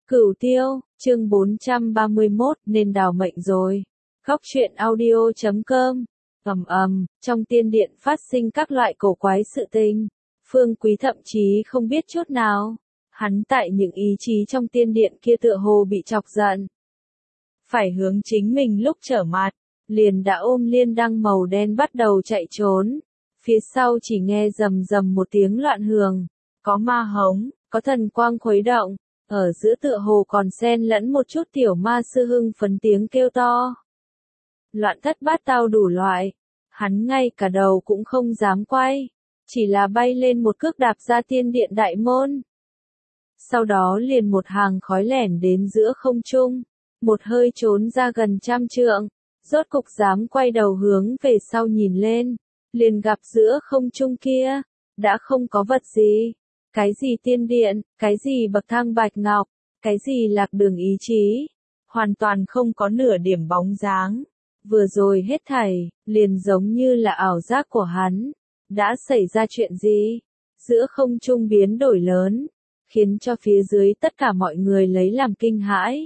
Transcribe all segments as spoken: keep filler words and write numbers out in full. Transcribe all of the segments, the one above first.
Cửu Tiêu, chương bốn trăm ba mươi mốt, nên đào mệnh rồi. Góc truyện audio chấm com. Ầm ầm, trong tiên điện phát sinh các loại cổ quái sự tình. Phương Quý thậm chí không biết chút nào. Hắn tại những ý chí trong tiên điện kia tựa hồ bị chọc giận. Phải hướng chính mình lúc trở mặt, liền đã ôm liên đăng màu đen bắt đầu chạy trốn. Phía sau chỉ nghe rầm rầm một tiếng loạn hường. Có ma hống, có thần quang khuấy động. Ở giữa tựa hồ còn xen lẫn một chút tiểu ma sư hưng phấn tiếng kêu to. Loạn thất bát tao đủ loại. Hắn ngay cả đầu cũng không dám quay. Chỉ là bay lên một cước đạp ra tiên điện đại môn. Sau đó liền một hàng khói lẻn đến giữa không trung. Một hơi trốn ra gần trăm trượng. Rốt cục dám quay đầu hướng về sau nhìn lên. Liền gặp giữa không trung kia. Đã không có vật gì. Cái gì tiên điện, cái gì bậc thang bạch ngọc, cái gì lạc đường ý chí, hoàn toàn không có nửa điểm bóng dáng. Vừa rồi hết thảy, liền giống như là ảo giác của hắn. Đã xảy ra chuyện gì? Giữa không trung biến đổi lớn, khiến cho phía dưới tất cả mọi người lấy làm kinh hãi.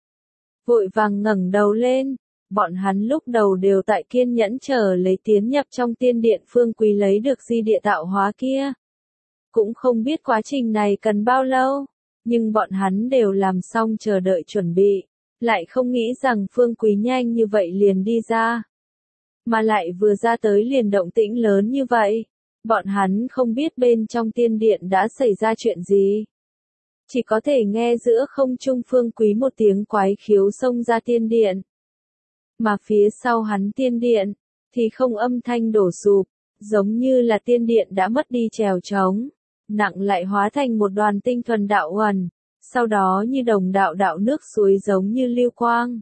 Vội vàng ngẩng đầu lên, bọn hắn lúc đầu đều tại kiên nhẫn chờ lấy tiến nhập trong tiên điện Phương Quý lấy được di địa tạo hóa kia. Cũng không biết quá trình này cần bao lâu, nhưng bọn hắn đều làm xong chờ đợi chuẩn bị, lại không nghĩ rằng Phương Quý nhanh như vậy liền đi ra. Mà lại vừa ra tới liền động tĩnh lớn như vậy, bọn hắn không biết bên trong tiên điện đã xảy ra chuyện gì. Chỉ có thể nghe giữa không trung Phương Quý một tiếng quái khiếu xông ra tiên điện. Mà phía sau hắn tiên điện, thì không âm thanh đổ sụp, giống như là tiên điện đã mất đi chèo trống. Nặng lại hóa thành một đoàn tinh thuần đạo uẩn, sau đó như đồng đạo đạo nước suối giống như lưu quang.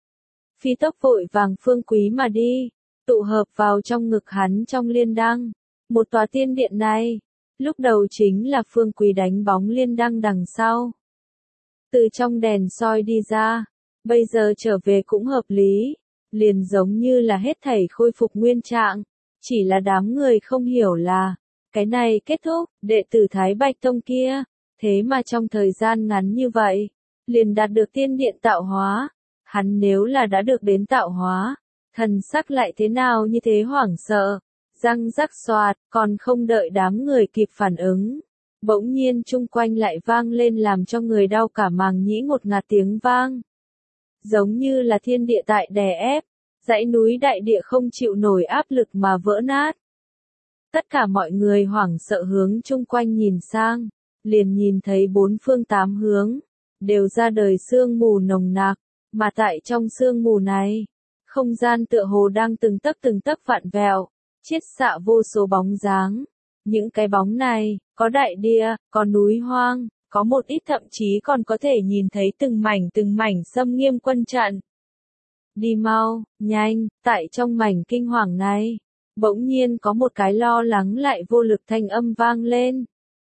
Phi tốc vội vàng Phương Quý mà đi, tụ hợp vào trong ngực hắn trong liên đăng. Một tòa tiên điện này, lúc đầu chính là Phương Quý đánh bóng liên đăng đằng sau. Từ trong đèn soi đi ra, bây giờ trở về cũng hợp lý, liền giống như là hết thảy khôi phục nguyên trạng, chỉ là đám người không hiểu là, cái này kết thúc, đệ tử Thái Bạch Tông kia, thế mà trong thời gian ngắn như vậy, liền đạt được tiên điện tạo hóa. Hắn nếu là đã được đến tạo hóa, thần sắc lại thế nào như thế hoảng sợ, răng rắc xoạt, còn không đợi đám người kịp phản ứng. Bỗng nhiên chung quanh lại vang lên làm cho người đau cả màng nhĩ ngột ngạt tiếng vang. Giống như là thiên địa tại đè ép, dãy núi đại địa không chịu nổi áp lực mà vỡ nát. Tất cả mọi người hoảng sợ hướng chung quanh nhìn sang, liền nhìn thấy bốn phương tám hướng, đều ra đời sương mù nồng nặc, mà tại trong sương mù này, không gian tựa hồ đang từng tấc từng tấc vặn vẹo, chiết xạ vô số bóng dáng. Những cái bóng này, có đại địa, có núi hoang, có một ít thậm chí còn có thể nhìn thấy từng mảnh từng mảnh xâm nghiêm quân trận. Đi mau, nhanh, tại trong mảnh kinh hoàng này. Bỗng nhiên có một cái lo lắng lại vô lực thanh âm vang lên.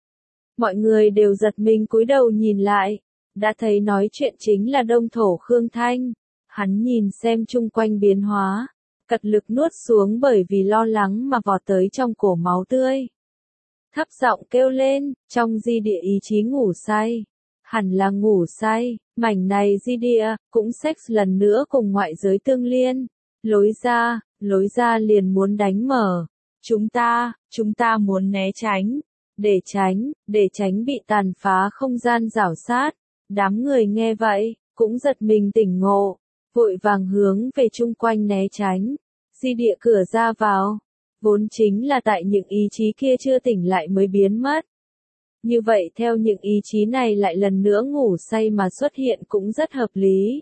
Mọi người đều giật mình cúi đầu nhìn lại, đã thấy nói chuyện chính là Đông Thổ Khương Thanh. Hắn nhìn xem chung quanh biến hóa, cật lực nuốt xuống bởi vì lo lắng mà vọt tới trong cổ máu tươi. Thấp giọng kêu lên, trong di địa ý chí ngủ say. Hẳn là ngủ say, mảnh này di địa, cũng sex lần nữa cùng ngoại giới tương liên. Lối ra, lối ra liền muốn đánh mở. Chúng ta, chúng ta muốn né tránh. Để tránh, để tránh bị tàn phá không gian rảo sát. Đám người nghe vậy, cũng giật mình tỉnh ngộ. Vội vàng hướng về chung quanh né tránh. Di địa cửa ra vào. Vốn chính là tại những ý chí kia chưa tỉnh lại mới biến mất. Như vậy theo những ý chí này lại lần nữa ngủ say mà xuất hiện cũng rất hợp lý.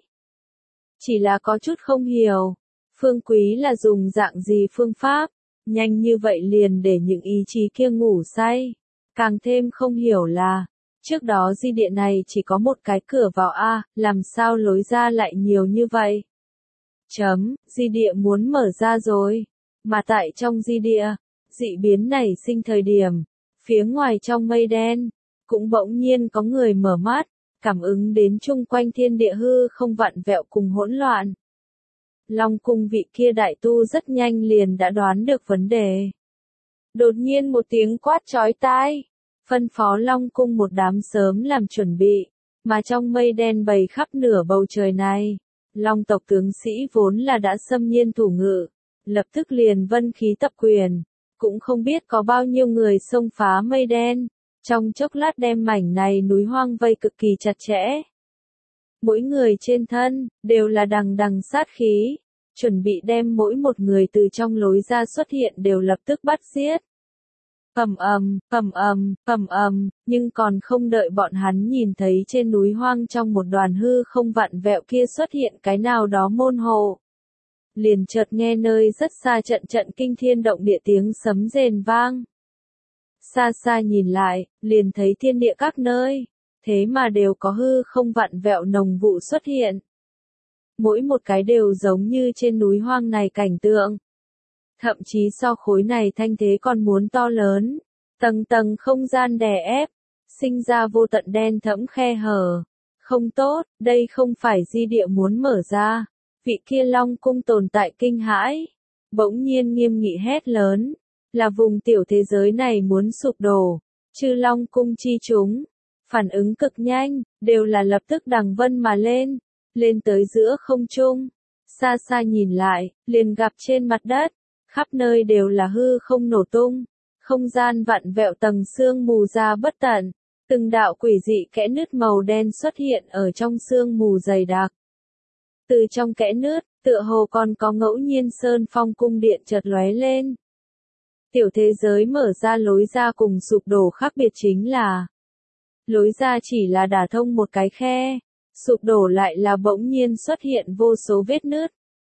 Chỉ là có chút không hiểu. Phương Quý là dùng dạng gì phương pháp, nhanh như vậy liền để những ý chí kia ngủ say. Càng thêm không hiểu là, trước đó di địa này chỉ có một cái cửa vào A, làm sao lối ra lại nhiều như vậy? Chấm, di địa muốn mở ra rồi. Mà tại trong di địa, dị biến này sinh thời điểm, phía ngoài trong mây đen, cũng bỗng nhiên có người mở mắt, cảm ứng đến chung quanh thiên địa hư không vặn vẹo cùng hỗn loạn. Long cung vị kia đại tu rất nhanh liền đã đoán được vấn đề. Đột nhiên một tiếng quát chói tai, phân phó Long cung một đám sớm làm chuẩn bị, Mà trong mây đen bầy khắp nửa bầu trời này, Long tộc tướng sĩ vốn là đã xâm nhiên thủ ngự, lập tức liền vân khí tập quyền, cũng không biết có bao nhiêu người xông phá mây đen, trong chốc lát đem mảnh này núi hoang vây cực kỳ chặt chẽ. Mỗi người trên thân, đều là đằng đằng sát khí, chuẩn bị đem mỗi một người từ trong lối ra xuất hiện đều lập tức bắt giết. Ầm ầm, ầm ầm, ầm ầm, nhưng còn không đợi bọn hắn nhìn thấy trên núi hoang trong một đoàn hư không vặn vẹo kia xuất hiện cái nào đó môn hộ. Liền chợt nghe nơi rất xa trận trận kinh thiên động địa tiếng sấm rền vang. Xa xa nhìn lại, liền thấy thiên địa các nơi, thế mà đều có hư không vặn vẹo nồng vụ xuất hiện. Mỗi một cái đều giống như trên núi hoang này cảnh tượng. Thậm chí so khối này thanh thế còn muốn to lớn, tầng tầng không gian đè ép, sinh ra vô tận đen thẫm khe hở. Không tốt, đây không phải di địa muốn mở ra. Vị kia Long cung tồn tại kinh hãi, bỗng nhiên nghiêm nghị hét lớn, là vùng tiểu thế giới này muốn sụp đổ. Chư Long cung chi chúng, phản ứng cực nhanh, đều là lập tức đằng vân mà lên, lên tới giữa không trung. Xa xa nhìn lại, liền gặp trên mặt đất, khắp nơi đều là hư không nổ tung, không gian vặn vẹo tầng sương mù ra bất tận, từng đạo quỷ dị kẽ nứt màu đen xuất hiện ở trong sương mù dày đặc. Từ trong kẽ nứt, tựa hồ còn có ngẫu nhiên sơn phong cung điện chợt lóe lên. Tiểu thế giới mở ra lối ra cùng sụp đổ khác biệt chính là, lối ra chỉ là đả thông một cái khe, sụp đổ lại là bỗng nhiên xuất hiện vô số vết nứt.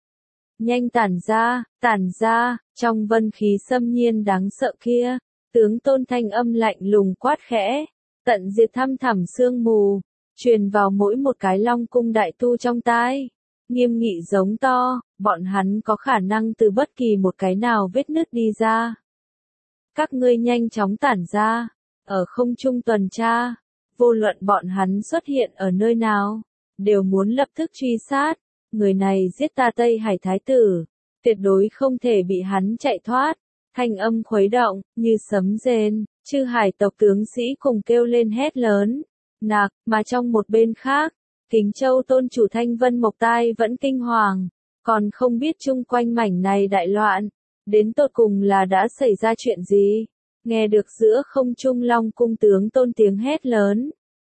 Nhanh tản ra, tản ra, trong vân khí xâm nhiên đáng sợ kia, tướng tôn thanh âm lạnh lùng quát khẽ, tận diệt thăm thẳm sương mù, truyền vào mỗi một cái Long cung đại tu trong tai. Nghiêm nghị giống to, bọn hắn có khả năng từ bất kỳ một cái nào vết nứt đi ra. Các ngươi nhanh chóng tản ra, ở không trung tuần tra, vô luận bọn hắn xuất hiện ở nơi nào, đều muốn lập tức truy sát. Người này giết ta Tây Hải Thái tử, tuyệt đối không thể bị hắn chạy thoát. Thanh âm khuấy động, như sấm rền, chư hải tộc tướng sĩ cùng kêu lên hét lớn. Nạc, mà trong một bên khác, Kính Châu tôn chủ Thanh Vân Mộc tai vẫn kinh hoàng, còn không biết chung quanh mảnh này đại loạn, đến tột cùng là đã xảy ra chuyện gì. Nghe được giữa không trung Long cung tướng tôn tiếng hét lớn,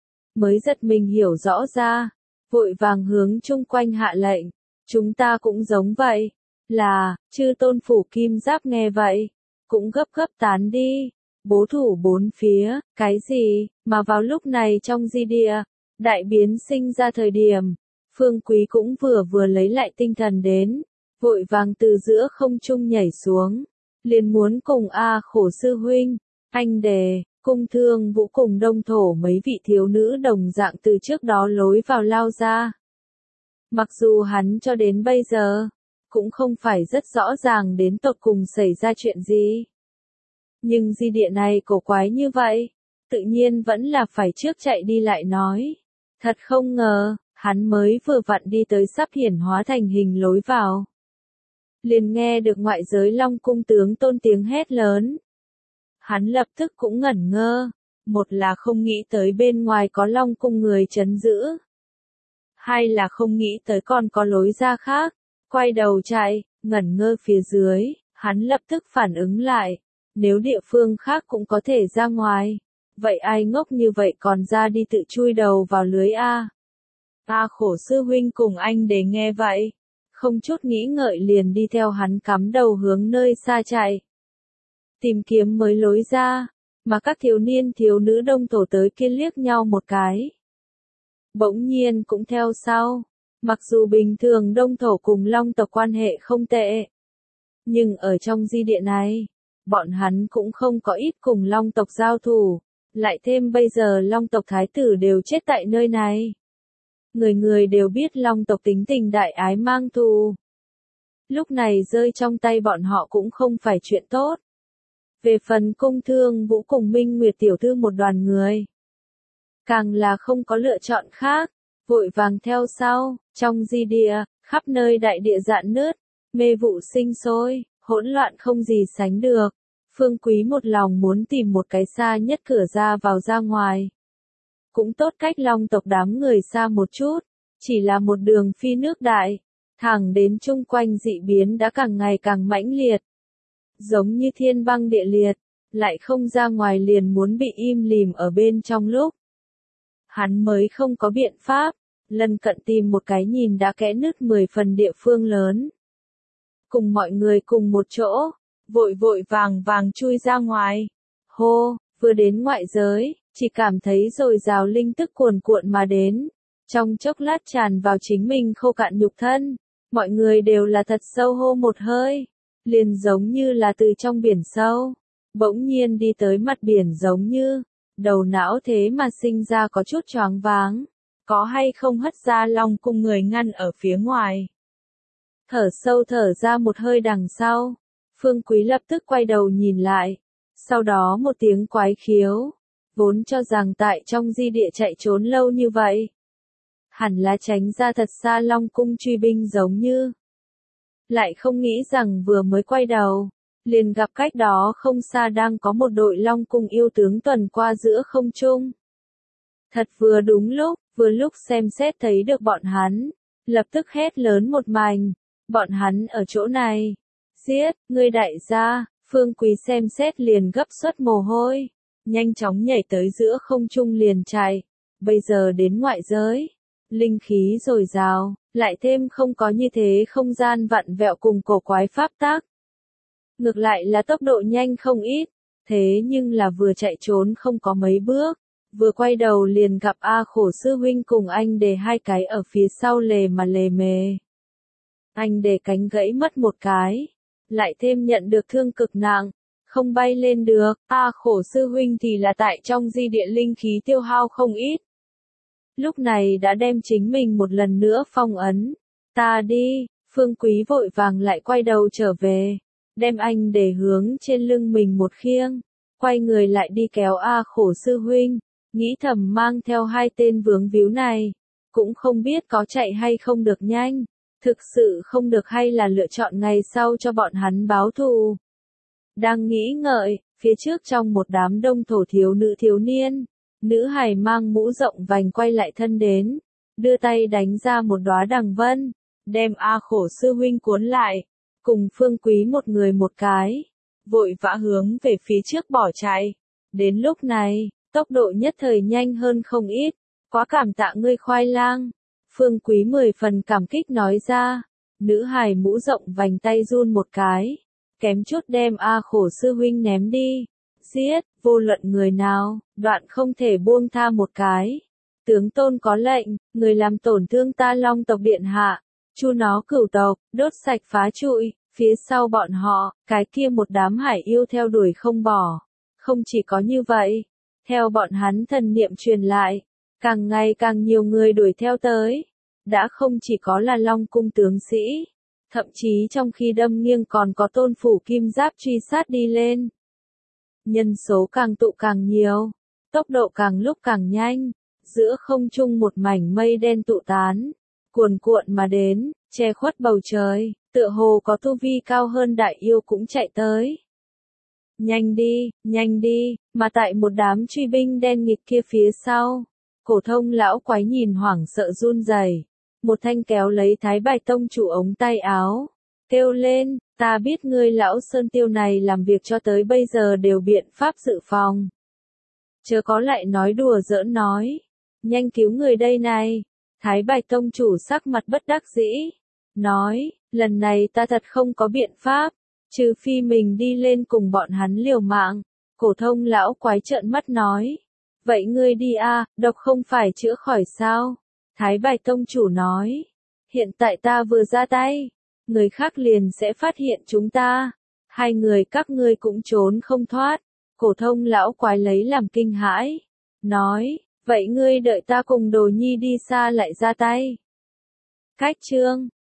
mới giật mình hiểu rõ ra, vội vàng hướng chung quanh hạ lệnh, chúng ta cũng giống vậy, là, chư tôn phủ kim giáp nghe vậy, cũng gấp gấp tán đi, bố thủ bốn phía, cái gì, mà vào lúc này trong di địa, đại biến sinh ra thời điểm, Phương Quý cũng vừa vừa lấy lại tinh thần đến, vội vàng từ giữa không trung nhảy xuống, liền muốn cùng A Khổ sư huynh, anh đề, cung thương vũ cùng đông thổ mấy vị thiếu nữ đồng dạng từ trước đó lối vào lao ra. Mặc dù hắn cho đến bây giờ, cũng không phải rất rõ ràng đến tột cùng xảy ra chuyện gì. Nhưng di địa này cổ quái như vậy, tự nhiên vẫn là phải trước chạy đi lại nói. Thật không ngờ, hắn mới vừa vặn đi tới sắp hiển hóa thành hình lối vào. Liền nghe được ngoại giới Long cung tướng tôn tiếng hét lớn. Hắn lập tức cũng ngẩn ngơ, một là không nghĩ tới bên ngoài có Long cung người trấn giữ. Hai là không nghĩ tới còn có lối ra khác, quay đầu chạy, ngẩn ngơ phía dưới, hắn lập tức phản ứng lại, nếu địa phương khác cũng có thể ra ngoài, vậy ai ngốc như vậy còn ra đi tự chui đầu vào lưới A. A Khổ sư huynh cùng anh để nghe vậy, không chút nghĩ ngợi liền đi theo hắn cắm đầu hướng nơi xa chạy. Tìm kiếm mới lối ra, mà các thiếu niên thiếu nữ đông thổ tới kia liếc nhau một cái. Bỗng nhiên cũng theo sau, mặc dù bình thường đông thổ cùng Long tộc quan hệ không tệ. Nhưng ở trong di địa này, bọn hắn cũng không có ít cùng Long tộc giao thủ, lại thêm bây giờ Long tộc thái tử đều chết tại nơi này. Người người đều biết Long tộc tính tình đại ái mang thù. Lúc này rơi trong tay bọn họ cũng không phải chuyện tốt. Về phần cung thương vũ cùng Minh Nguyệt tiểu thư một đoàn người, càng là không có lựa chọn khác, vội vàng theo sau, trong di địa, khắp nơi đại địa rạn nứt, mê vụ sinh sôi, hỗn loạn không gì sánh được. Phương Quý một lòng muốn tìm một cái xa nhất cửa ra vào ra ngoài. cũng tốt cách Long tộc đám người xa một chút, chỉ là một đường phi nước đại, thẳng đến chung quanh dị biến đã càng ngày càng mãnh liệt. Giống như thiên băng địa liệt, lại không ra ngoài liền muốn bị im lìm ở bên trong lúc. Hắn mới không có biện pháp, lần cận tìm một cái nhìn đã kẽ nứt mười phần địa phương lớn. Cùng mọi người cùng một chỗ, vội vội vàng vàng chui ra ngoài. Hô, vừa đến ngoại giới, chỉ cảm thấy dồi dào linh tức cuồn cuộn mà đến. Trong chốc lát tràn vào chính mình khô cạn nhục thân, mọi người đều là thật sâu hô một hơi, liền giống như là từ trong biển sâu, bỗng nhiên đi tới mặt biển giống như, đầu não thế mà sinh ra có chút choáng váng, có hay không hất ra Long cung người ngăn ở phía ngoài. Thở sâu thở ra một hơi đằng sau, Phương Quý lập tức quay đầu nhìn lại, sau đó một tiếng quái khiếu, vốn cho rằng tại trong di địa chạy trốn lâu như vậy, hẳn là tránh ra thật xa Long cung truy binh giống như. Lại không nghĩ rằng vừa mới quay đầu, liền gặp cách đó không xa đang có một đội Long cung yêu tướng tuần qua giữa không trung. Thật vừa đúng lúc, vừa lúc xem xét thấy được bọn hắn, lập tức hét lớn một mảnh, bọn hắn ở chỗ này, giết, ngươi đại gia. Phương Quý xem xét liền gấp suất mồ hôi, nhanh chóng nhảy tới giữa không trung liền chạy, bây giờ đến ngoại giới, linh khí dồi dào, lại thêm không có như thế không gian vặn vẹo cùng cổ quái pháp tác. Ngược lại là tốc độ nhanh không ít, thế nhưng là vừa chạy trốn không có mấy bước, vừa quay đầu liền gặp A Khổ sư huynh cùng anh Đề hai cái ở phía sau lề mà lề mề. Anh Đề cánh gãy mất một cái, lại thêm nhận được thương cực nặng, không bay lên được, A Khổ sư huynh thì là tại trong di địa linh khí tiêu hao không ít. Lúc này đã đem chính mình một lần nữa phong ấn, ta đi, Phương Quý vội vàng lại quay đầu trở về, đem anh để hướng trên lưng mình một khiêng, quay người lại đi kéo A Khổ sư huynh, nghĩ thầm mang theo hai tên vướng víu này, cũng không biết có chạy hay không được nhanh. Thực sự không được hay là lựa chọn ngày sau cho bọn hắn báo thù. Đang nghĩ ngợi, phía trước trong một đám đông thổ thiếu nữ thiếu niên, nữ hài mang mũ rộng vành quay lại thân đến, đưa tay đánh ra một đóa đằng vân, đem A Khổ sư huynh cuốn lại, cùng Phương Quý một người một cái, vội vã hướng về phía trước bỏ chạy. Đến lúc này, tốc độ nhất thời nhanh hơn không ít, quá cảm tạ ngươi khoai lang. Phương Quý mười phần cảm kích nói ra, nữ hài mũ rộng vành tay run một cái, kém chút đem A Khổ sư huynh ném đi, giết, vô luận người nào, đoạn không thể buông tha một cái. Tướng tôn có lệnh, người làm tổn thương ta Long tộc điện hạ, chu nó cửu tộc, đốt sạch phá trụi, phía sau bọn họ, cái kia một đám hải yêu theo đuổi không bỏ. Không chỉ có như vậy, theo bọn hắn thần niệm truyền lại, càng ngày càng nhiều người đuổi theo tới, đã không chỉ có là Long cung tướng sĩ, thậm chí trong khi đâm nghiêng còn có tôn phủ kim giáp truy sát đi lên. Nhân số càng tụ càng nhiều, tốc độ càng lúc càng nhanh, giữa không trung một mảnh mây đen tụ tán, cuồn cuộn mà đến, che khuất bầu trời, tựa hồ có tu vi cao hơn đại yêu cũng chạy tới. Nhanh đi, nhanh đi, mà tại một đám truy binh đen nghịt kia phía sau, Cổ Thông lão quái nhìn hoảng sợ run rẩy, một thanh kéo lấy Thái Bạch tông chủ ống tay áo, kêu lên, ta biết ngươi lão Sơn Tiêu này làm việc cho tới bây giờ đều biện pháp dự phòng. Chớ có lại nói đùa giỡn nói, nhanh cứu người đây này. Thái Bạch tông chủ sắc mặt bất đắc dĩ, nói, lần này ta thật không có biện pháp, trừ phi mình đi lên cùng bọn hắn liều mạng. Cổ Thông lão quái trợn mắt nói, vậy ngươi đi a, độc không phải chữa khỏi sao? Thái Bạch tông chủ nói, hiện tại ta vừa ra tay, người khác liền sẽ phát hiện chúng ta, hai người các ngươi cũng trốn không thoát. Cổ Thông lão quái lấy làm kinh hãi, nói, vậy ngươi đợi ta cùng Đồ Nhi đi xa lại ra tay. Cách chương